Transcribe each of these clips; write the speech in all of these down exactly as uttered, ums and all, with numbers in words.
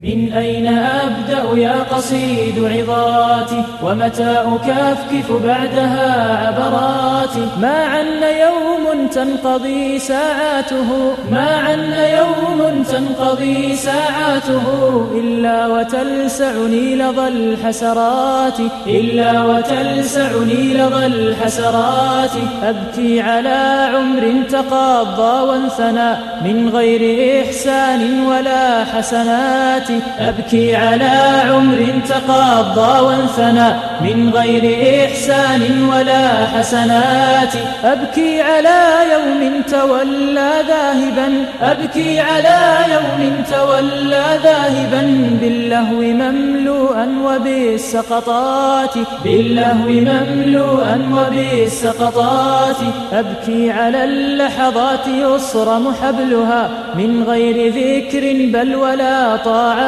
من أين أبدأ يا قصيد عظاتي، ومتى أكفكف بعدها عبراتي؟ ما عن يوم تنقضي ساعاته، ما عن يوم تنقضي ساعاته إلا وتلسعني لظى الحسرات، إلا وتلسعني لظى الحسرات. أبكي على عمر تقضى وانثنى من غير إحسان ولا حسنات، أبكي على عمر تقضى وانثنى من غير إحسان ولا حسنات. أبكي على يوم تولى ذاهبا، أبكي على يوم تولى ذاهبا باللهو مملوءا وبالسقطات، باللهو مملوءا وبالسقطات. أبكي على اللحظات يصرم حبلها من غير ذكر بل ولا طاعات،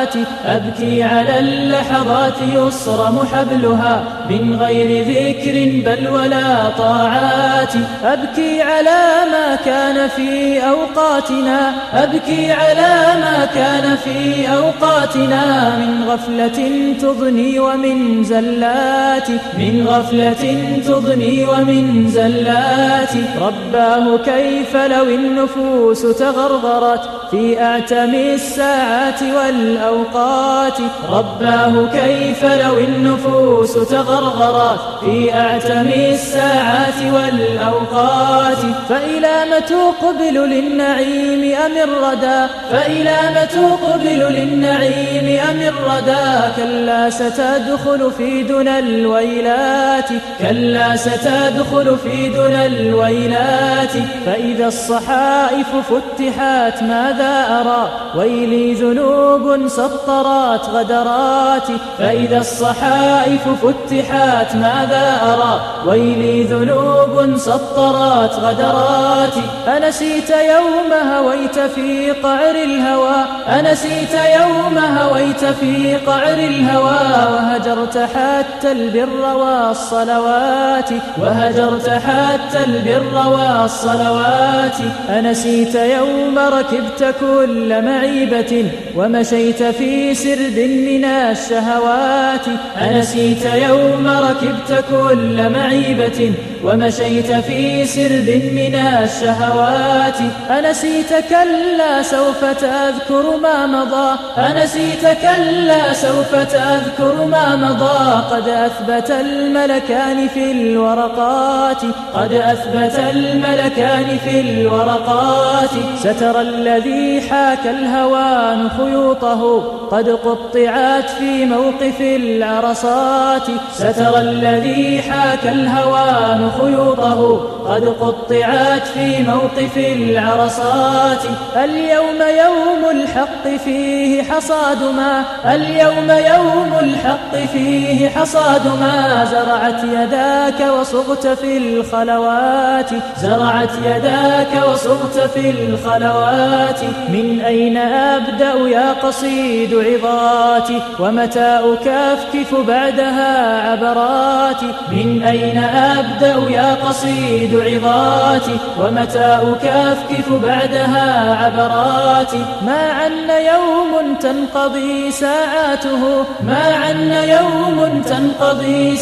أبكي على اللحظات يصرم حبلها من غير ذكر بل ولا طاعات. أبكي على ما كان في أوقاتنا، أبكي على ما كان في أوقاتنا من غفلة تضني ومن زلات، من غفلة تضني ومن زلات. رباه كيف لو النفوس تغرغرت في أعتم الساعات والأوقات، رباه كيف لو النفوس تغرغرت في أعتم الساعات والأوقات. فإلى متى تقبل للنعيم أم الردى، فإلى متى تقبل للنعيم أم الردى؟ كلا ستدخل في دنى الويلات، كلا ستدخل في دنى الويلات. فإذا الصحائف فتحت ماذا أرى؟ ويلي ذنوب سطرت غدراتي. فإذا الصحائف فتحت ماذا أرى؟ ويلي ذنوب سطرت غدراتي. أنسيت يوم هويت في قعر الهوى، أنسيت يوم هويت في قعر الهوى وهجرت حتى البر والصلوات، وهجرت حتى البر والصلوات. أنسيت يوم ركبت كل معيبة ومشيت في سرد من الشهوات، أنسيت يوم ركبت كل معيبة ومشيت في سرد من الشهوات. أنسيت كلا سوف تذكر ما مضى، أنسيت كلا سوف تذكر ما مضى. قد أثبت الملكان في الورقات، قد أثبت الملكان في الورقات. سترى الذي حاك الهوان خيوطه قد قطعت في موقف العرصات، سترى الذي حاك الهوان خيوطه قد قطعت في موقف العرصات. اليوم يوم الحق فيه حصاد ما، اليوم يوم الحق فيه حصاد ما. زرعت يداك وصغت في الخلوات، زرعت يداك وصغت في الخلوات. من أين أبدأ يا قصيد عظاتي، ومتى أكفكف بعدها عبراتي؟ من أين أبدأ يا قصيد عظاتي، ومتى أكفكف بعدها عبراتي؟ ما عن يوم تنقضي ساعاته، ما عن يوم تنقضي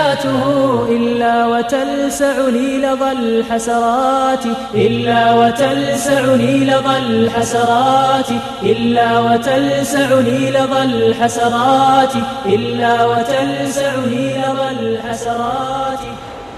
ساعاته إلا وتلسعني لظى الحسرات، إلا وتلسعني لظى الحسرات، إلا وتلسعني لظى الحسرات، إلا وتلسعني لظى الحسرات.